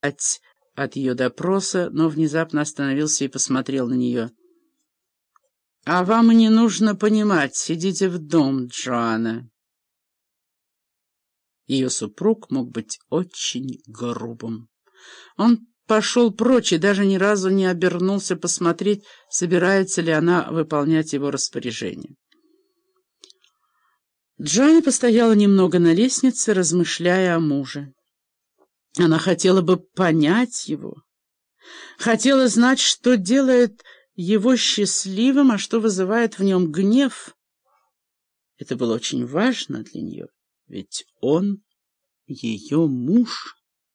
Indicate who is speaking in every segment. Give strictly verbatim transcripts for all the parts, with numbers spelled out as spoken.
Speaker 1: от ее допроса, но внезапно остановился и посмотрел на нее. «А вам и не нужно понимать. Идите в дом, Джоанна». Ее супруг мог быть очень грубым. Он пошел прочь и даже ни разу не обернулся посмотреть, собирается ли она выполнять его распоряжение. Джоанна постояла немного на лестнице, размышляя о муже. Она хотела бы понять его, хотела знать, что делает его счастливым, а что вызывает в нем гнев. Это было очень важно для нее, ведь он ее муж.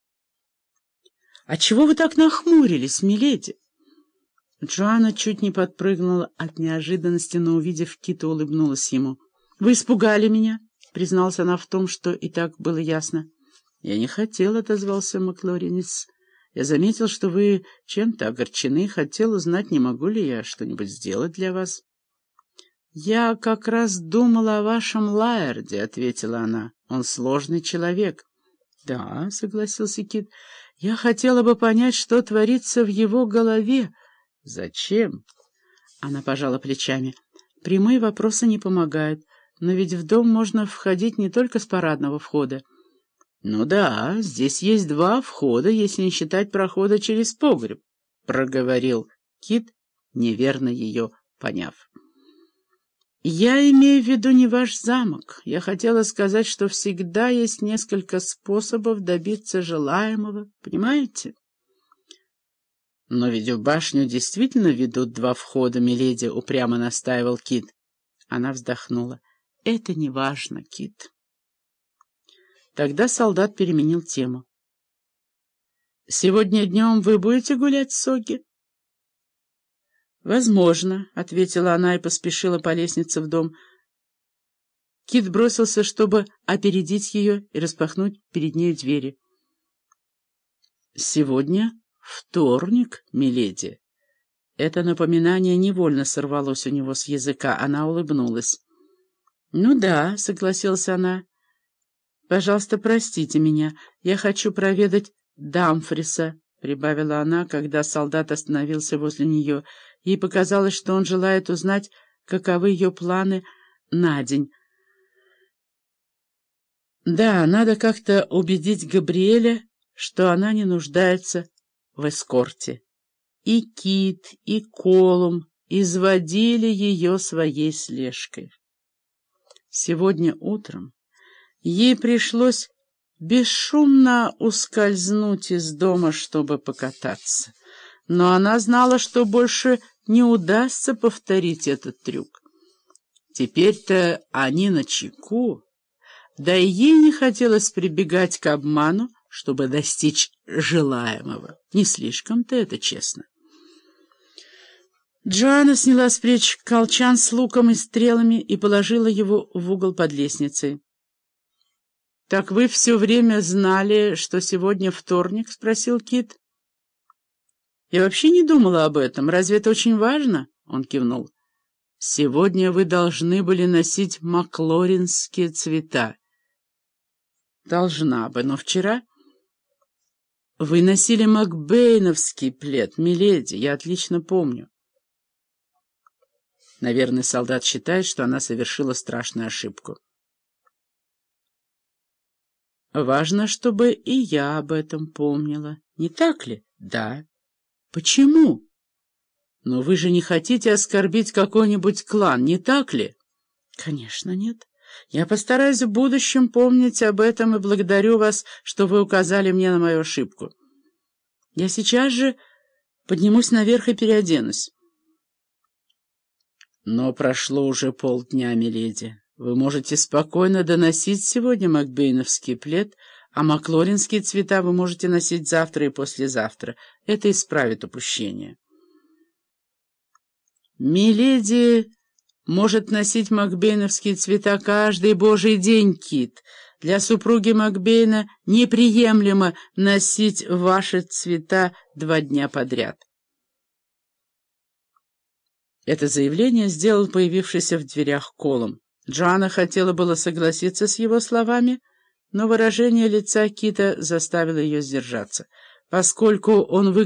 Speaker 1: «А чего вы так нахмурились, миледи?» Джоанна чуть не подпрыгнула от неожиданности, но, увидев Кита, улыбнулась ему. «Вы испугали меня», — призналась она в том, что и так было ясно. «Я не хотел», — отозвался Маклоринец. «Я заметил, что вы чем-то огорчены. Хотел узнать, не могу ли я что-нибудь сделать для вас». «Я как раз думала о вашем Лаэрде», — ответила она. «Он сложный человек». «Да», — согласился Кит, — «я хотела бы понять, что творится в его голове». «Зачем?» Она пожала плечами. «Прямые вопросы не помогают, но ведь в дом можно входить не только с парадного входа». «Ну да, здесь есть два входа, если не считать прохода через погреб», — проговорил Кит, неверно ее поняв. «Я имею в виду не ваш замок. Я хотела сказать, что всегда есть несколько способов добиться желаемого, понимаете?» «Но ведь в башню действительно ведут два входа, миледи», — упрямо настаивал Кит. Она вздохнула. «Это не важно, Кит». Тогда солдат переменил тему. «Сегодня днем вы будете гулять с Соги?» «Возможно», — ответила она и поспешила по лестнице в дом. Кит бросился, чтобы опередить ее и распахнуть перед нею двери. «Сегодня вторник, миледи». Это напоминание невольно сорвалось у него с языка. Она улыбнулась. «Ну да», — согласилась она. «Пожалуйста, простите меня. Я хочу проведать Дамфриса», — прибавила она, когда солдат остановился возле нее. Ей показалось, что он желает узнать, каковы ее планы на день. Да, надо как-то убедить Габриэля, что она не нуждается в эскорте. И Кит, и Колум изводили ее своей слежкой. Сегодня утром ей пришлось бесшумно ускользнуть из дома, чтобы покататься. Но она знала, что больше не удастся повторить этот трюк. Теперь-то они начеку, да и ей не хотелось прибегать к обману, чтобы достичь желаемого. Не слишком-то это честно. Джоанна сняла с плеч колчан с луком и стрелами и положила его в угол под лестницей. «Так вы все время знали, что сегодня вторник?» — спросил Кит. «Я вообще не думала об этом. Разве это очень важно?» — он кивнул. «Сегодня вы должны были носить маклоринские цвета». «Должна бы, но вчера...» «Вы носили макбейновский плед, миледи, я отлично помню». Наверное, солдат считает, что она совершила страшную ошибку. «Важно, чтобы и я об этом помнила. Не так ли?» «Да». «Почему?» «Но вы же не хотите оскорбить какой-нибудь клан, не так ли?» «Конечно, нет. Я постараюсь в будущем помнить об этом и благодарю вас, что вы указали мне на мою ошибку. Я сейчас же поднимусь наверх и переоденусь». «Но прошло уже полдня, миледи. Вы можете спокойно доносить сегодня макбейновский плед, а маклоринские цвета вы можете носить завтра и послезавтра. Это исправит упущение». «Миледи может носить макбейновские цвета каждый божий день, Кит. Для супруги Макбейна неприемлемо носить ваши цвета два дня подряд». Это заявление сделал появившийся в дверях Колум. Джоанна хотела было согласиться с его словами, но выражение лица Кита заставило ее сдержаться. поскольку он выглядел